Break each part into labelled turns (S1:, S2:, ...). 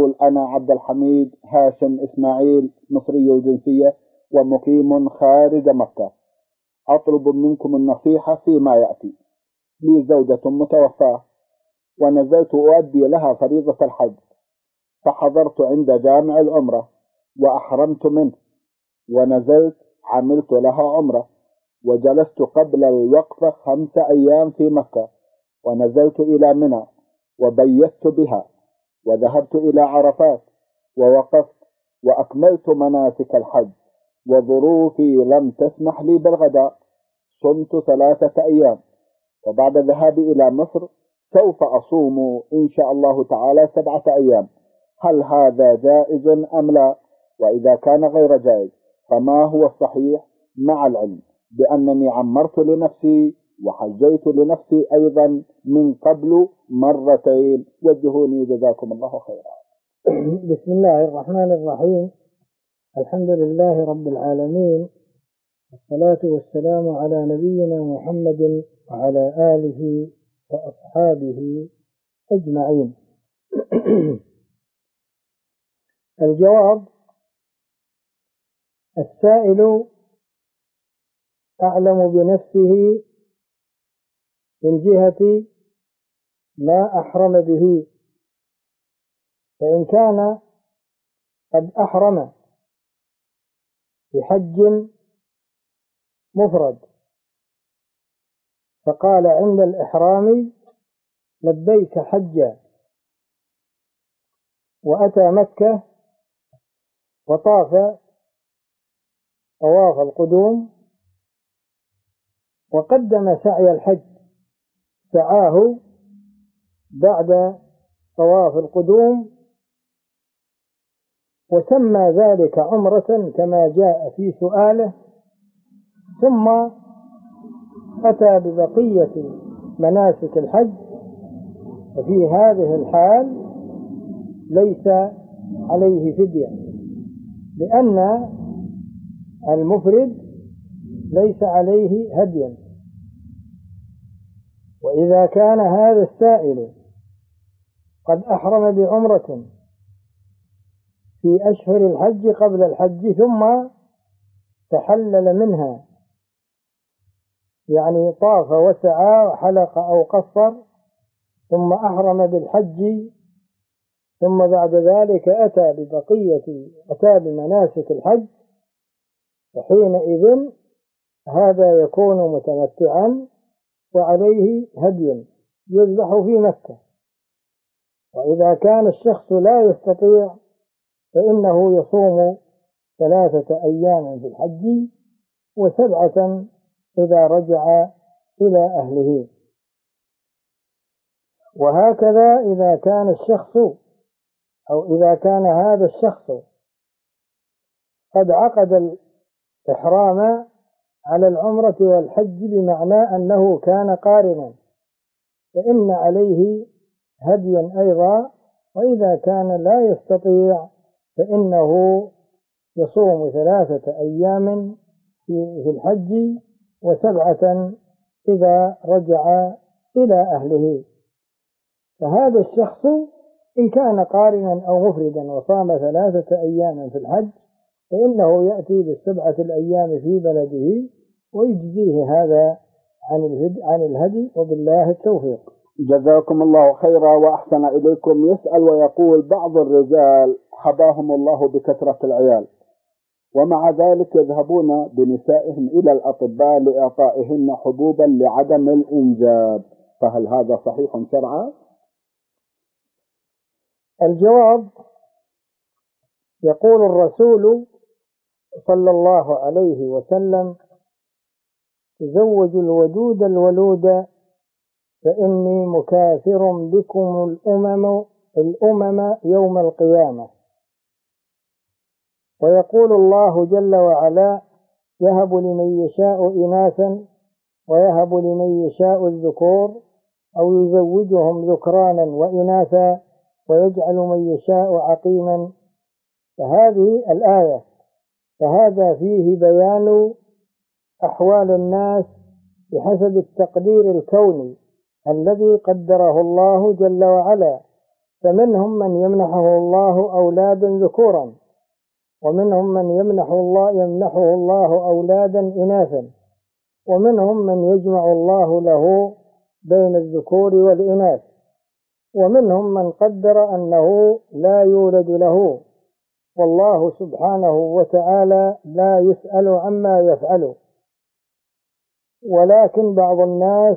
S1: يقول: أنا عبد الحميد هاشم إسماعيل، مصري الجنسية ومقيم خارج مكة. أطلب منكم النصيحة فيما يأتي. لي زوجة متوفاة، ونزلت أؤدي لها فريضة الحج، فحضرت عند جامع العمرة وأحرمت منه، ونزلت عملت لها عمرة، وجلست قبل الوقفة 5 أيام في مكة، ونزلت إلى منى وبيت بها، وذهبت إلى عرفات ووقفت وأكملت مناسك الحج، وظروفي لم تسمح لي بالغداء، صمت 3 أيام، وبعد ذهابي إلى مصر سوف أصوم إن شاء الله تعالى 7 أيام. هل هذا جائز أم لا؟ وإذا كان غير جائز فما هو الصحيح، مع العلم بأنني عمرت لنفسي وحجيت لنفسي أيضا من قبل مرتين؟ وجهوني جزاكم الله خيرا.
S2: بسم الله الرحمن الرحيم. الحمد لله رب العالمين، والصلاة والسلام على نبينا محمد وعلى آله وأصحابه أجمعين. الجواب: السائل أعلم بنفسه من جهة ما أحرم به، فإن كان قد أحرم بحج مفرد فقال عند الإحرام لبيك حجا، وأتى مكة وطاف طواف القدوم وقدم سعي الحج، سعاه بعد طواف القدوم وسمى ذلك عمرة كما جاء في سؤاله، ثم أتى ببقية مناسك الحج، ففي هذه الحال ليس عليه فدية، لأن المفرد ليس عليه هدي. وإذا كان هذا السائل قد أحرم بعمرة في أشهر الحج قبل الحج ثم تحلل منها، يعني طاف وسعى وحلق أو قصر ثم أحرم بالحج، ثم بعد ذلك أتى بمناسك الحج، وحينئذ هذا يكون متمتعا وعليه هدي يذبح في مكة. وإذا كان الشخص لا يستطيع فإنه يصوم 3 أيام في الحج و7 إذا رجع إلى أهله. وهكذا إذا كان الشخص أو إذا كان هذا الشخص قد عقد الإحرام على العمرة والحج بمعنى أنه كان قارنا، فإن عليه هدي أيضا. وإذا كان لا يستطيع فإنه يصوم 3 أيام في الحج و7 إذا رجع إلى أهله. فهذا الشخص إن كان قارنا أو مفردا وصام 3 أيام في الحج فإنه يأتي ب7 الأيام في بلده ويجزيه هذا عن الهدي، وبالله التوفيق.
S1: جزاكم الله خيرا وأحسن إليكم. يسأل ويقول: بعض الرجال حباهم الله بكثرة العيال، ومع ذلك يذهبون بنسائهم إلى الأطباء لإعطائهن حبوبا لعدم الإنجاب، فهل هذا صحيح شرعا؟
S2: الجواب: يقول الرسول صلى الله عليه وسلم: تزوجوا الودود الولود فإني مكاثر بكم الأمم يوم القيامة. ويقول الله جل وعلا: يهب لمن يشاء إناثا ويهب لمن يشاء الذكور أو يزوجهم ذكرانا وإناثا ويجعل من يشاء عقيما. فهذه الآية، فهذا فيه بيان أحوال الناس بحسب التقدير الكوني الذي قدره الله جل وعلا، فمنهم من يمنحه الله أولادا ذكورا، ومنهم من يمنحه الله أولادا إناثا، ومنهم من يجمع الله له بين الذكور والإناث، ومنهم من قدر أنه لا يولد له، والله سبحانه وتعالى لا يسأل عما يفعل. ولكن بعض الناس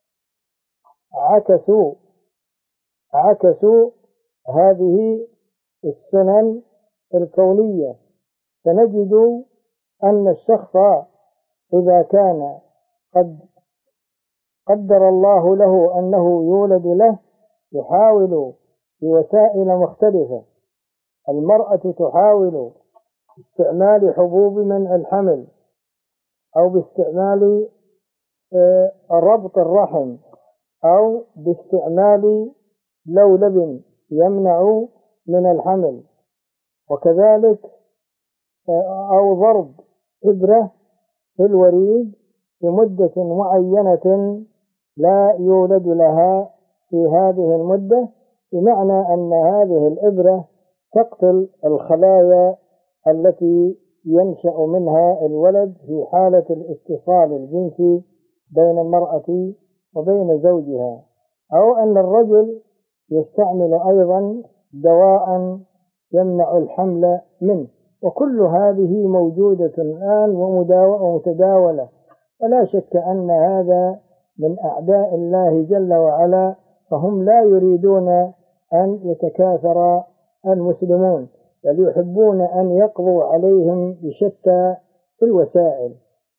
S2: عكسوا هذه السنن الكونية، فنجد أن الشخص إذا كان قد قدر الله له أنه يولد له يحاول بوسائل مختلفة. المرأة تحاول باستعمال حبوب منع الحمل، أو باستعمال ربط الرحم، أو باستعمال لولب يمنع من الحمل، وكذلك أو ضرب إبرة في الوريد لمدة معينة لا يولد لها في هذه المدة، بمعنى أن هذه الإبرة تقتل الخلايا التي ينشأ منها الولد في حالة الاتصال الجنسي بين المرأة وبين زوجها. أو أن الرجل يستعمل أيضا دواء يمنع الحمل منه، وكل هذه موجودة الآن ومتداولة، ولا شك أن هذا من أعداء الله جل وعلا، فهم لا يريدون أن يتكاثر المسلمون، بل يحبون أن يقضوا عليهم بشتى الوسائل.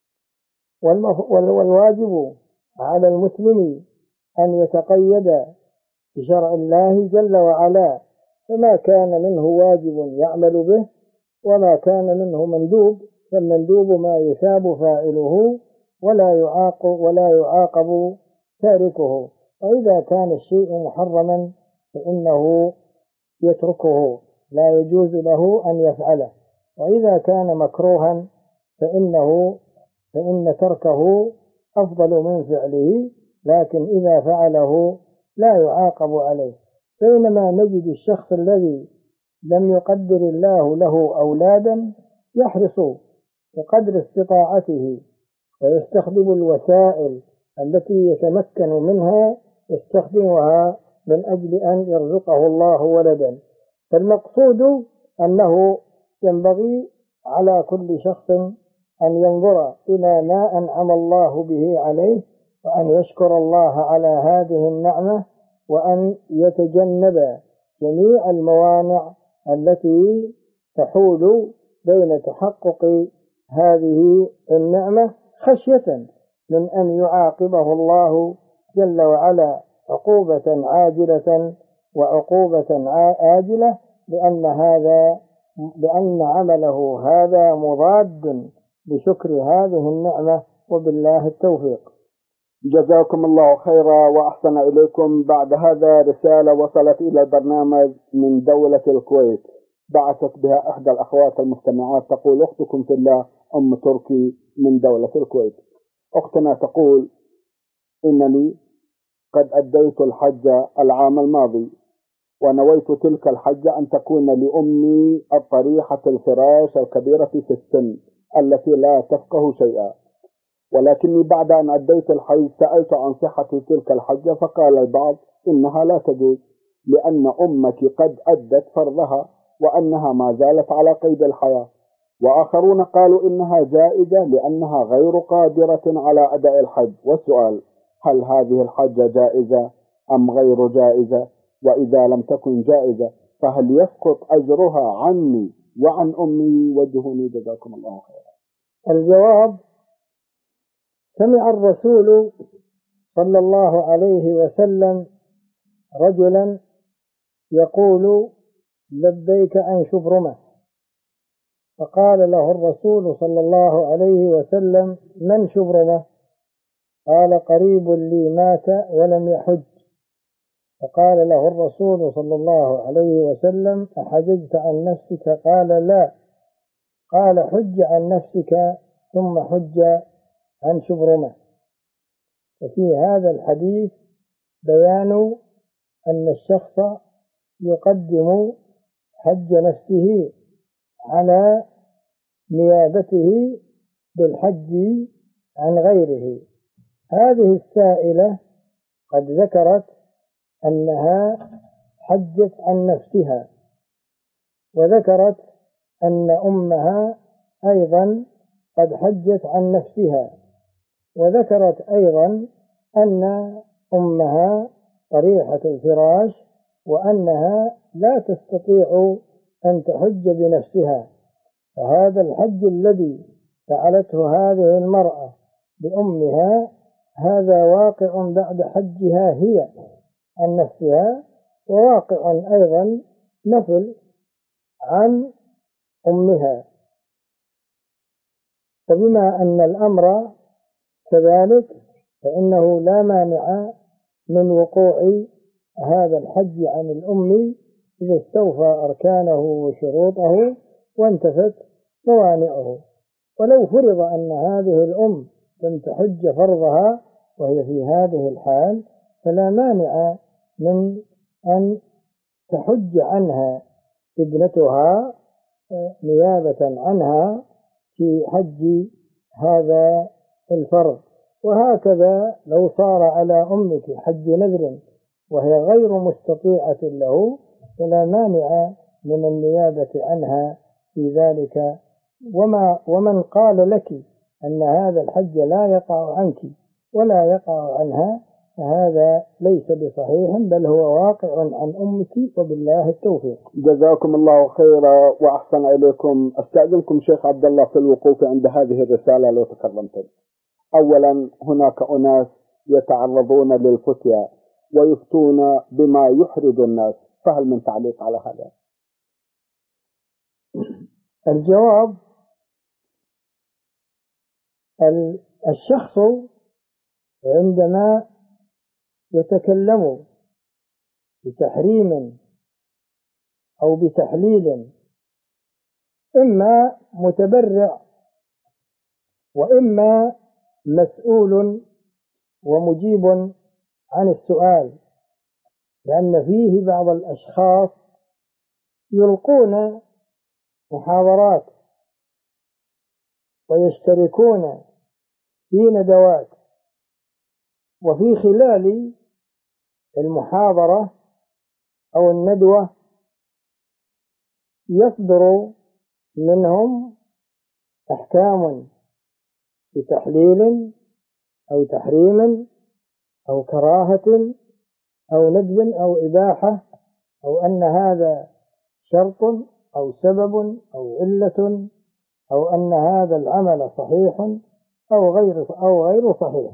S2: والواجب على المسلم أن يتقيد بشرع الله جل وعلا، فما كان منه واجب يعمل به، وما كان منه مندوب، فالمندوب ما يثاب فاعله ولا يعاقب تاركه. وإذا كان الشيء محرما فإنه يتركه، لا يجوز له أن يفعله. وإذا كان مكروها فإن تركه أفضل من فعله، لكن إذا فعله لا يعاقب عليه. بينما نجد الشخص الذي لم يقدر الله له أولادا يحرص بقدر استطاعته ويستخدم الوسائل التي يتمكن منها، يستخدمها من أجل أن يرزقه الله ولدا. فالمقصود أنه ينبغي على كل شخص أن ينظر إلى ما أنعم الله به عليه، وأن يشكر الله على هذه النعمة، وأن يتجنب جميع الموانع التي تحول بين تحقق هذه النعمة، خشية من أن يعاقبه الله جل وعلا عقوبة عاجلة وعقوبة آجلة، لأن عمله هذا مضاد بشكر هذه النعمة. وبالله التوفيق.
S1: جزاكم الله خيرا وأحسن إليكم. بعد هذا رسالة وصلت إلى البرنامج من دولة الكويت، بعثت بها إحدى الأخوات المستمعات، تقول: أختكم في الله أم تركي من دولة الكويت. أختنا تقول: إنني قد أديت الحج العام الماضي، ونويت تلك الحجة أن تكون لأمي الطريحة الفراش الكبيرة في السن التي لا تفقه شيئا، ولكني بعد أن أديت الحج سألت عن صحة تلك الحجة، فقال البعض إنها لا تجوز لأن أمك قد أدت فرضها وأنها ما زالت على قيد الحياة، وآخرون قالوا إنها جائزة لأنها غير قادرة على أداء الحج. والسؤال: هل هذه الحجة جائزة أم غير جائزة؟ وإذا لم تكن جائزة فهل يسقط أجرها عني وعن أمي؟ وجهوني جزاكم الله خيرا.
S2: الجواب: سمع الرسول صلى الله عليه وسلم رجلا يقول: لبيك عن شبرمة، فقال له الرسول صلى الله عليه وسلم: من شبرمة؟ قال: قريب لي مات ولم يحج. فقال له الرسول صلى الله عليه وسلم: أحججت عن نفسك؟ قال: لا. قال: حج عن نفسك ثم حج عن شبرمة. ففي هذا الحديث بيان أن الشخص يقدم حج نفسه على نيابته بالحج عن غيره. هذه السائلة قد ذكرت أنها حجت عن نفسها، وذكرت أن أمها أيضا قد حجت عن نفسها، وذكرت أيضا أن أمها طريحة الفراش وأنها لا تستطيع أن تحج بنفسها. فهذا الحج الذي فعلته هذه المرأة بأمها هذا واقع بعد حجها هي عن نفسها، وواقع أيضا نفل عن أمها. فبما أن الأمر كذلك فإنه لا مانع من وقوع هذا الحج عن الأم إذا استوفى أركانه وشروطه وانتفت موانعه. ولو فرض أن هذه الأم لم تحج فرضها وهي في هذه الحال فلا مانع من أن تحج عنها ابنتها نيابة عنها في حج هذا الفرض. وهكذا لو صار على أمك حج نذر وهي غير مستطيعة له فلا مانع من النيابة عنها في ذلك. ومن قال لك أن هذا الحج لا يقع عنك ولا يقع عنها فهذا ليس بصحيح، بل هو واقع عن أمك، وبالله التوفيق.
S1: جزاكم الله خيرا وأحسن إليكم. أستأذنكم شيخ عبد الله في الوقوف عند هذه الرسالة لو تكرمتم. أولا، هناك أناس يتعرضون للفتيا ويفتون بما يحرج الناس، فهل من تعليق على هذا؟
S2: الجواب: الشخص عندما يتكلم بتحريم أو بتحليل إما متبرع وإما مسؤول ومجيب عن السؤال، لأن فيه بعض الأشخاص يلقون محاضرات ويشتركون في ندوات، وفي خلال المحاضرة أو الندوة يصدر منهم أحكام بتحليل أو تحريم أو كراهة أو ندب أو إباحة، أو أن هذا شرط أو سبب أو علة، أو أن هذا العمل صحيح أو غير صحيح.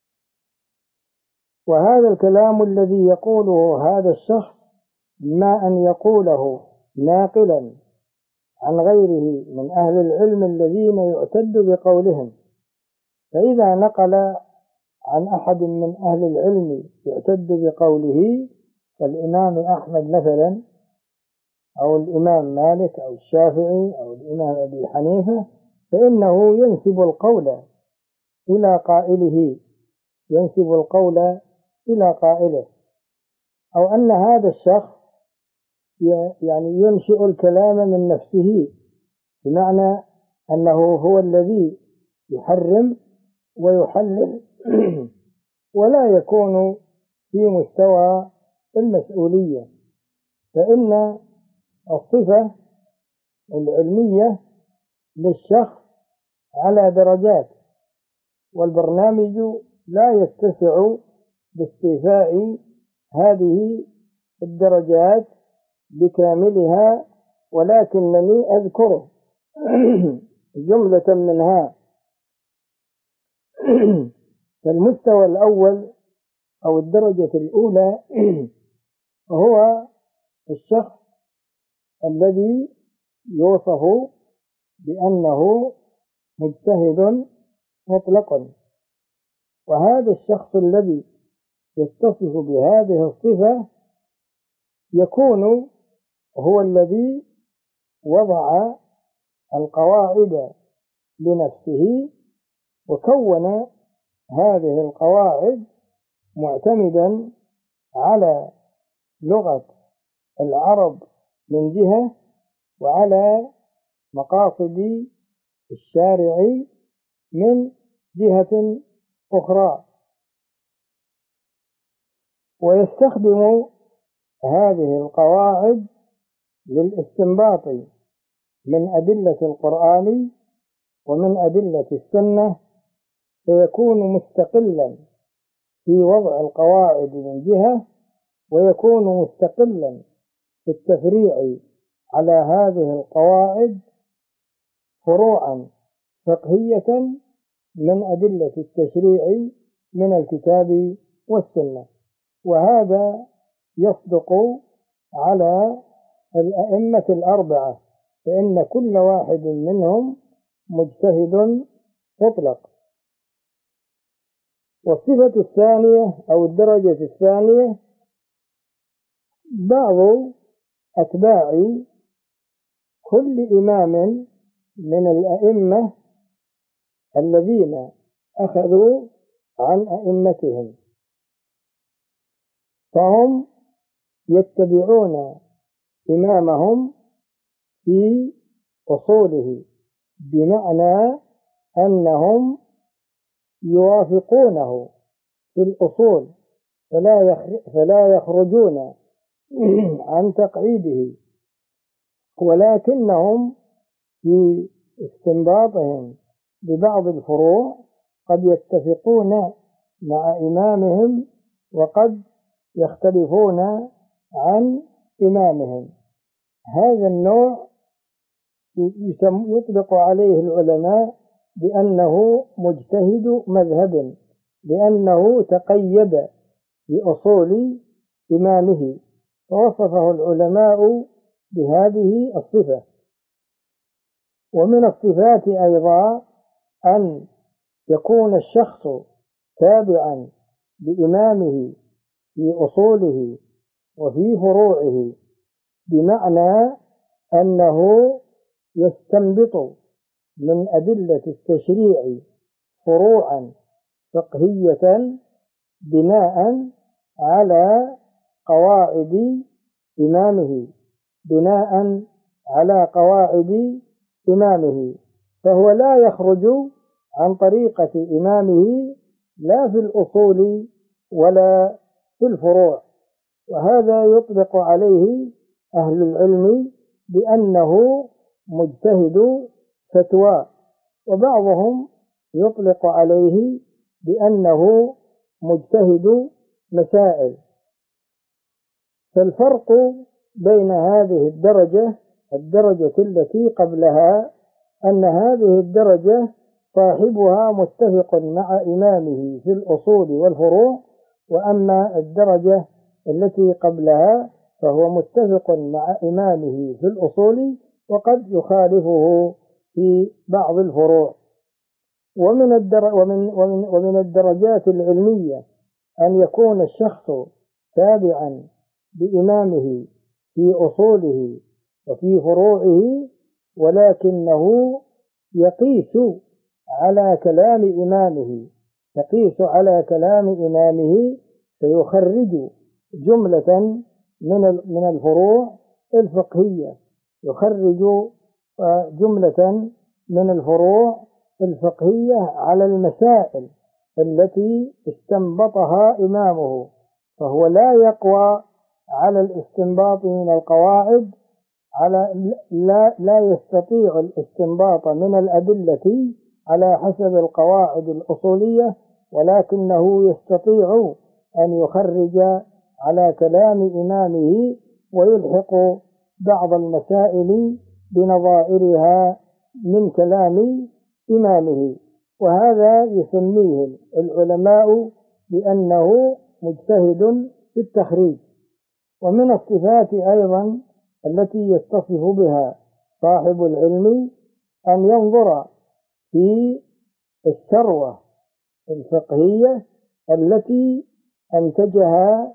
S2: وهذا الكلام الذي يقوله هذا الشخص ما أن يقوله ناقلا عن غيره من أهل العلم الذين يعتد بقولهم، فإذا نقل عن أحد من أهل العلم يعتد بقوله كالإمام أحمد مثلا أو الإمام مالك أو الشافعي أو الإمام أبي حنيفة، فإنه ينسب القول إلى قائله، ينسب القول إلى قائله، أو أن هذا الشخص يعني ينشئ الكلام من نفسه، بمعنى أنه هو الذي يحرم ويحلل ولا يكون في مستوى المسؤولية. فإن الصفة العلمية للشخص على درجات، والبرنامج لا يتسع باستيفاء هذه الدرجات بكاملها، ولكنني أذكر جملة منها. فالمستوى الأول أو الدرجة الأولى هو الشخص الذي يوصف بأنه مجتهد مطلق، وهذا الشخص الذي يتصف بهذه الصفة يكون هو الذي وضع القواعد لنفسه وكون هذه القواعد معتمدا على لغة العرب من جهة، وعلى مقاصد الشارع من جهة أخرى. ويستخدم هذه القواعد للاستنباط من أدلة القرآن ومن أدلة السنة، فيكون مستقلا في وضع القواعد من جهة، ويكون مستقلا في التفريع على هذه القواعد فروعا فقهية من أدلة التشريع من الكتاب والسنة. وهذا يصدق على الأئمة الأربعة، فإن كل واحد منهم مجتهد مطلق. والصفة الثانية أو الدرجة الثانية بعض أتباع كل إمام من الأئمة الذين أخذوا عن أئمتهم، فهم يتبعون إمامهم في أصوله، بمعنى أنهم يوافقونه في الأصول، فلا يخرجون عن تقعيده، ولكنهم في استنباطهم ببعض الفروع قد يتفقون مع إمامهم وقد يختلفون عن إمامهم. هذا النوع يطلق عليه العلماء بأنه مجتهد مذهب، لأنه تقيد بأصول إمامه، فوصفه العلماء بهذه الصفة. ومن الصفات أيضا أن يكون الشخص تابعا لإمامه في أصوله وفي فروعه، بمعنى أنه يستنبط من أدلة التشريع فروعا فقهية بناء على قواعد إمامه، بناء على قواعد إمامه، فهو لا يخرج عن طريقة إمامه لا في الأصول ولا في الفروع. وهذا يطلق عليه أهل العلم بأنه مجتهد فتوى، وبعضهم يطلق عليه بأنه مجتهد مسائل. فالفرق بين هذه الدرجة التي قبلها أن هذه الدرجة صاحبها متفق مع إمامه في الأصول والفروع، وأما الدرجة التي قبلها فهو متفق مع إمامه في الأصول وقد يخالفه في بعض الفروع. ومن الدرجات العلمية أن يكون الشخص تابعا بإمامه في أصوله وفي فروعه، ولكنه يقيس على كلام إمامه فيخرج جملة من الفروع الفقهية، على المسائل التي استنبطها إمامه، فهو لا يقوى على الاستنباط من القواعد، لا يستطيع الاستنباط من الأدلة على حسب القواعد الأصولية، ولكنه يستطيع أن يخرج على كلام إمامه ويلحق بعض المسائل بنظائرها من كلام إمامه، وهذا يسميه العلماء بأنه مجتهد في التخريج. ومن الصفات أيضا التي يتصف بها صاحب العلم أن ينظر في الثروة الفقهية التي أنتجها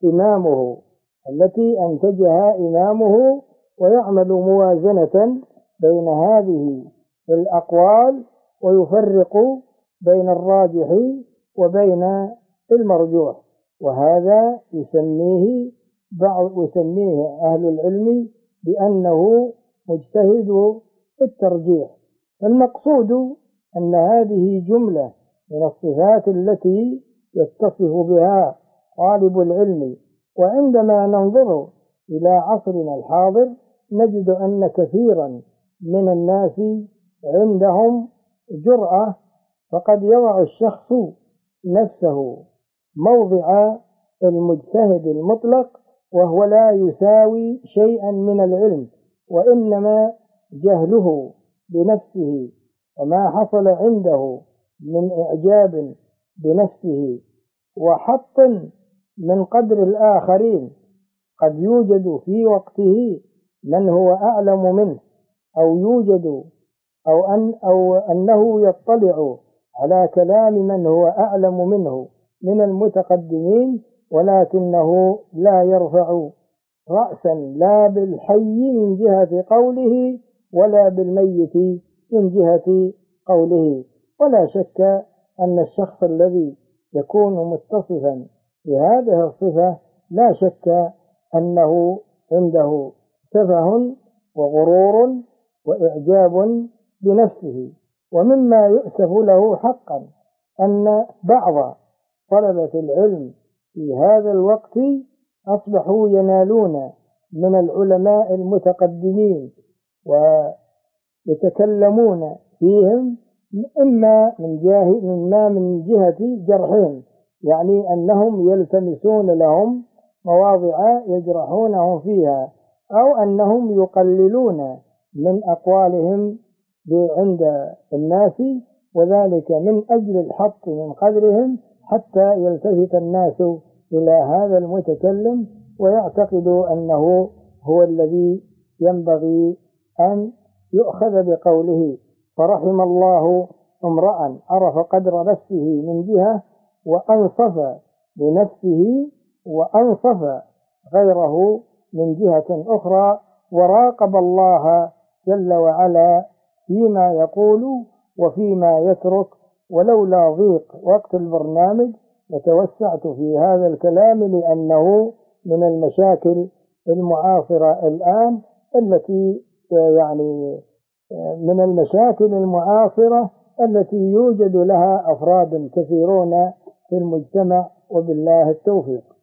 S2: إمامه، ويعمل موازنة بين هذه الأقوال، ويفرق بين الراجح وبين المرجوح، وهذا يسميه بعض يسميه أهل العلم بأنه مجتهد في الترجيح. المقصود أن هذه جملة من الصفات التي يتصف بها طالب العلم. وعندما ننظر إلى عصرنا الحاضر نجد أن كثيرا من الناس عندهم جرأة، فقد يضع الشخص نفسه موضع المجتهد المطلق وهو لا يساوي شيئا من العلم، وإنما جهله بنفسه وما حصل عنده من إعجاب بنفسه وحط من قدر الآخرين. قد يوجد في وقته من هو أعلم منه، أو يوجد أو أنه يطلع على كلام من هو أعلم منه من المتقدمين، ولكنه لا يرفع رأسا لا بالحي من جهة قوله ولا بالميت من جهة قوله. ولا شك أن الشخص الذي يكون متصفا بهذه الصفة لا شك أنه عنده سفه وغرور وإعجاب بنفسه. ومما يؤسف له حقا أن بعض طلبة العلم في هذا الوقت أصبحوا ينالون من العلماء المتقدمين ويتكلمون فيهم إما من جهة جرحهم، يعني أنهم يلتمسون لهم مواضع يجرحونهم فيها، أو أنهم يقللون من أقوالهم عند الناس، وذلك من أجل الحط من قدرهم حتى يلتفت الناس إلى هذا المتكلم ويعتقدوا أنه هو الذي ينبغي أن يؤخذ بقوله. فرحم الله امرأ عرف قدر نفسه من جهة وأنصف لنفسه وأنصف غيره من جهة أخرى، وراقب الله جل وعلا فيما يقول وفيما يترك. ولولا ضيق وقت البرنامج لتوسعت في هذا الكلام، لأنه من المشاكل المعاصرة الآن التي يوجد لها أفراد كثيرون في المجتمع، وبالله التوفيق.